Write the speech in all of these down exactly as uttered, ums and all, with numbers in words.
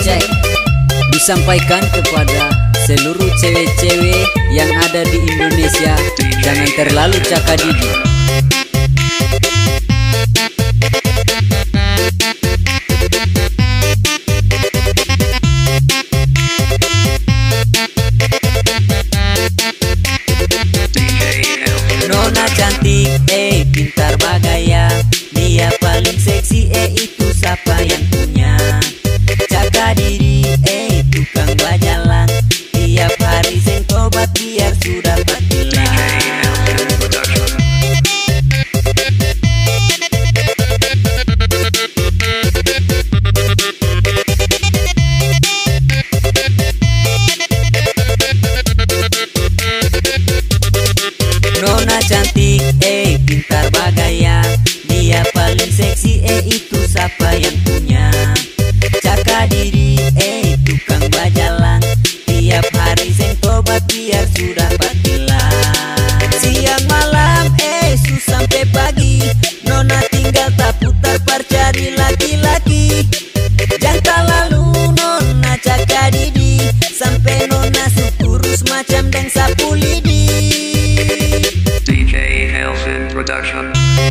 cek disampaikan kepada seluruh cewek-cewek yang ada di Indonesia, jangan terlalu cakadidi. Nona cantik, eh pintar bagaya, dia paling seksi, eh itu siapa yang punya? Jaga diri, eh tukang bajalang, tiap hari seng tobat biar sudah patilang. Nona cantik, eh pintar bagaya, dia paling seksi, eh itu siapa yang punya? Jaga diri, eh tukang bajalang, tiap hari seng tobat biar sudah patilang. Siang malam, eh su sampai pagi, Nona tinggal tak putar cari laki-laki. Jangan lalu Nona jaga diri, sampai Nona su kurus macam deng sapu lidi. D J Elvin Production.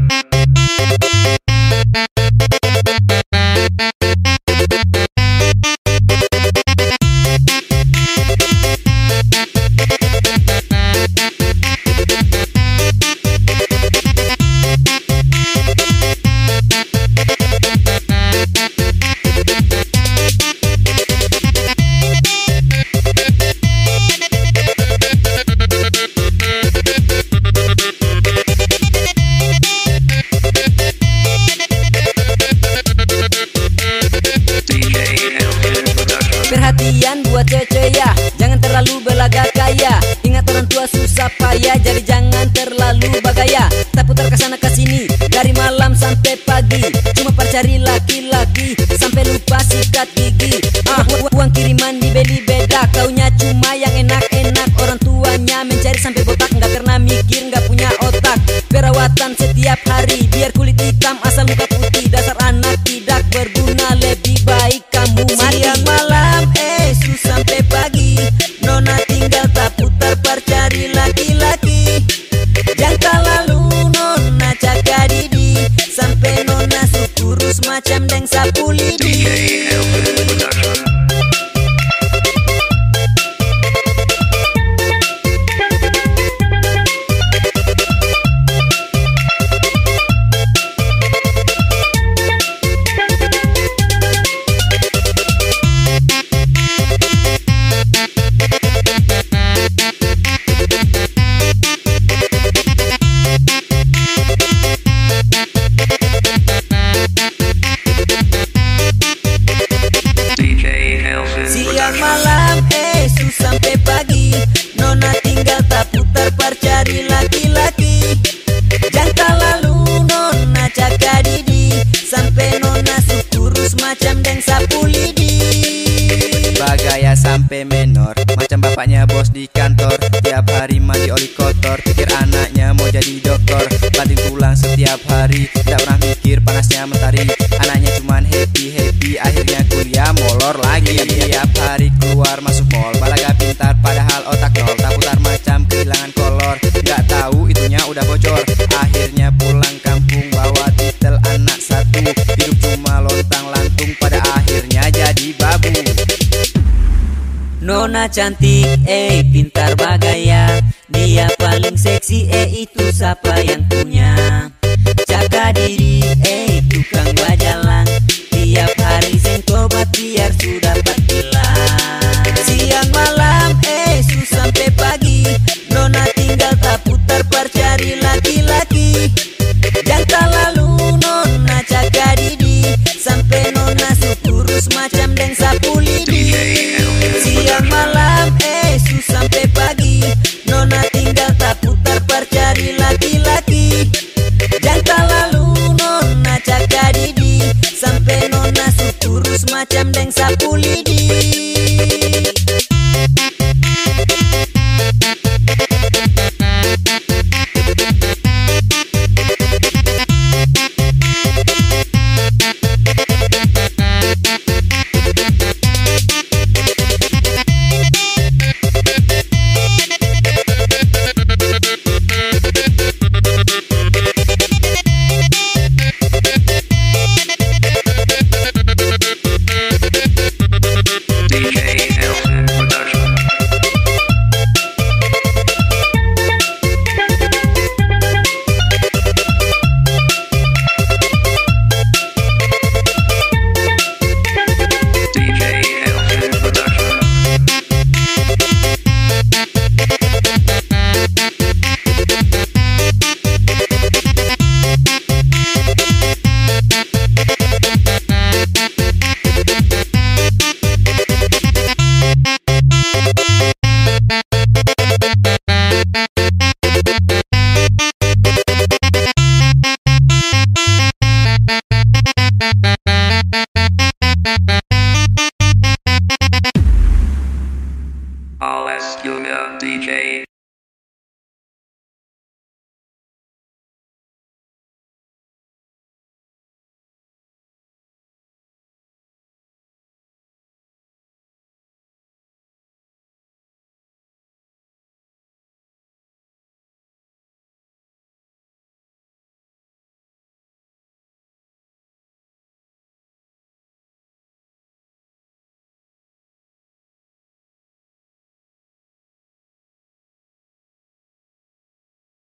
Perhatian buat cewek ya, jangan terlalu belaga kaya. Ingat orang tua susah payah, jadi jangan terlalu bagaya. Tak putar kesana kesini dari malam sampai pagi, cuma cari laki-laki sampai lupa sikat gigi. Ah, uang kiriman dibeli beda, kaunya cuma yang enak-enak. Orang tuanya mencari sampai botak, nggak pernah mikir, nggak punya otak. Perawatan setiap hari biar kulit hitam asal muka putih. Dasar anak tidak berguna, lebih baik kamu mati. Siang malam, eh su sampai pagi, Nona tinggal tak putar cari laki-laki. Jangan lalu Nona jaga diri, sampai Nona su kurus macam deng sapu lidi. D J Elvin Production. Siang malam, eh su sampai pagi, Nona tinggal tak putar cari laki-laki. Jangan lalu Nona jaga diri, sampai Nona su kurus macam deng sapu lidi. Bagaya sampai menor, macam bapaknya bos di kantor. Tiap hari mandi oli kotor, pikir anaknya mau jadi dokter. Banting tulang setiap hari, tidak pernah mikir panasnya mentari. Anaknya cuman happy-happy, akhirnya kuliah molor lagi. Tiap hari keluar masuk mall, balaga pintar padahal otak nol. Tak putar macam kehilangan kolor, nggak tahu itunya udah bocor. Akhirnya pulang kampung bawa titel anak satu, hidup cuma lontang lantung, pada akhirnya jadi babu. Nona cantik, eh pintar bagaya, dia paling seksi, eh itu siapa yang punya? Jaga diri, eh tukang bajalang, tiap hari seng tobat biar sudah patilang. Siang malam, eh su sampai pagi, Nona tinggal tak putar cari laki-laki. Jangan lalu Nona jaga diri, sampai Nona su kurus macam deng sapu lidi. Siang malam, eh su sampai pagi, Nona tinggal tak putar cari laki-laki. Jangan lalu Nona jaga diri, sampai Nona su kurus macam deng sapu lidi.